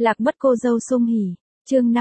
Lạc mất cô dâu Sung Hỉ, chương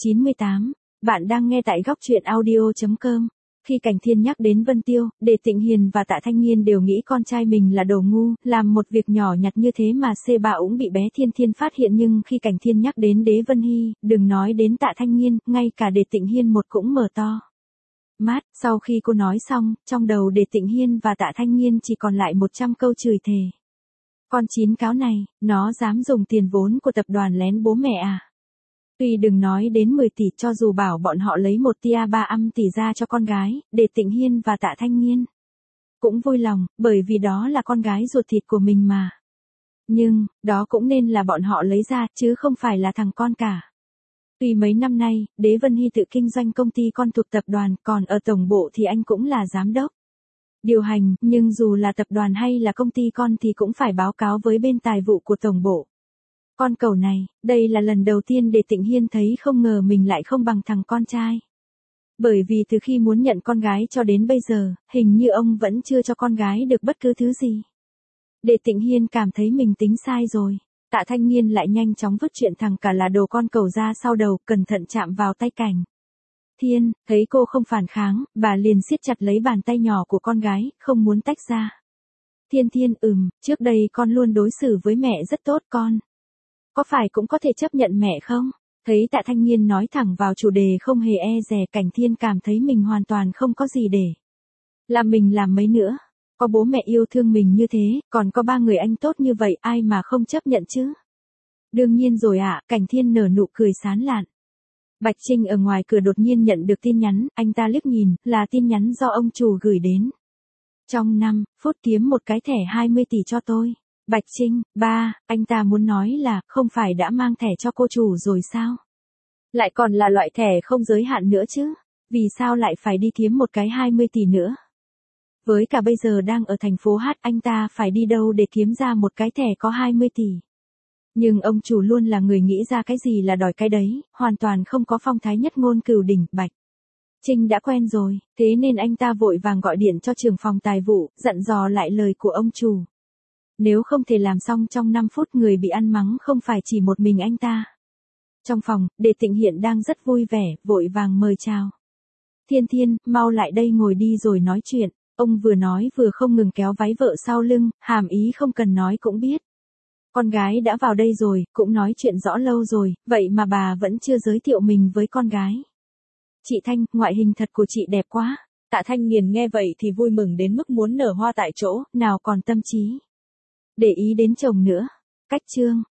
598, bạn đang nghe tại góc truyện audio.com. Khi Cảnh Thiên nhắc đến Vân Tiêu, Đề Tịnh Hiền và Tạ Thanh Nghiên đều nghĩ con trai mình là đồ ngu, làm một việc nhỏ nhặt như thế mà C3 cũng bị bé Thiên Thiên phát hiện, nhưng khi Cảnh Thiên nhắc đến Đế Vân Hy, đừng nói đến Tạ Thanh Nghiên, ngay cả Đề Tịnh Hiên một cũng mở to mắt. Sau khi cô nói xong, trong đầu Đề Tịnh Hiên và Tạ Thanh Nghiên chỉ còn lại 100 câu chửi thề. Con chín cáo này, nó dám dùng tiền vốn của tập đoàn lén bố mẹ à? Tuy đừng nói đến 10 tỷ, cho dù bảo bọn họ lấy 1 tia 3 tỷ ra cho con gái, Đề Tịnh Hiên và Tạ Thanh Nghiên cũng vui lòng, bởi vì đó là con gái ruột thịt của mình mà. Nhưng, đó cũng nên là bọn họ lấy ra, chứ không phải là thằng con cả. Tuy mấy năm nay, Đế Vân Hy tự kinh doanh công ty con thuộc tập đoàn, còn ở tổng bộ thì anh cũng là giám đốc điều hành, nhưng dù là tập đoàn hay là công ty con thì cũng phải báo cáo với bên tài vụ của tổng bộ. Con cẩu này, đây là lần đầu tiên Đề Tịnh Hiên thấy không ngờ mình lại không bằng thằng con trai. Bởi vì từ khi muốn nhận con gái cho đến bây giờ, hình như ông vẫn chưa cho con gái được bất cứ thứ gì. Đề Tịnh Hiên cảm thấy mình tính sai rồi. Tạ Thanh Nghiên lại nhanh chóng vứt chuyện thằng cả là đồ con cẩu ra sau đầu, cẩn thận chạm vào tay Cảnh Thiên, thấy cô không phản kháng, bà liền siết chặt lấy bàn tay nhỏ của con gái, không muốn tách ra. Thiên Thiên, trước đây con luôn đối xử với mẹ rất tốt, con có phải cũng có thể chấp nhận mẹ không? Thấy Tạ Thanh Nghiên nói thẳng vào chủ đề không hề e dè, Cảnh Thiên cảm thấy mình hoàn toàn không có gì để làm mình làm mấy nữa. Có bố mẹ yêu thương mình như thế, còn có 3 người anh tốt như vậy, ai mà không chấp nhận chứ? Đương nhiên rồi ạ, Cảnh Thiên nở nụ cười sán lạn. Bạch Trinh ở ngoài cửa đột nhiên nhận được tin nhắn, anh ta liếc nhìn, là tin nhắn do ông chủ gửi đến. Trong 5 phút kiếm một cái thẻ 20 tỷ cho tôi. Bạch Trinh, ba, anh ta muốn nói là, không phải đã mang thẻ cho cô chủ rồi sao? Lại còn là loại thẻ không giới hạn nữa chứ? Vì sao lại phải đi kiếm một cái 20 tỷ nữa? Với cả bây giờ đang ở thành phố H, anh ta phải đi đâu để kiếm ra một cái thẻ có 20 tỷ? Nhưng ông chủ luôn là người nghĩ ra cái gì là đòi cái đấy, hoàn toàn không có phong thái nhất ngôn cửu đỉnh. Bạch Trinh đã quen rồi, thế nên anh ta vội vàng gọi điện cho trưởng phòng tài vụ, dặn dò lại lời của ông chủ. Nếu không thể làm xong trong 5 phút, người bị ăn mắng không phải chỉ một mình anh ta. Trong phòng, Đề Tịnh Hiện đang rất vui vẻ, vội vàng mời chào. Thiên Thiên, mau lại đây ngồi đi rồi nói chuyện. Ông vừa nói vừa không ngừng kéo váy vợ sau lưng, hàm ý không cần nói cũng biết. Con gái đã vào đây rồi, cũng nói chuyện rõ lâu rồi, vậy mà bà vẫn chưa giới thiệu mình với con gái. Chị Thanh, ngoại hình thật của chị đẹp quá. Tạ Thanh Nghiền nghe vậy thì vui mừng đến mức muốn nở hoa tại chỗ, nào còn tâm trí để ý đến chồng nữa. Cách chương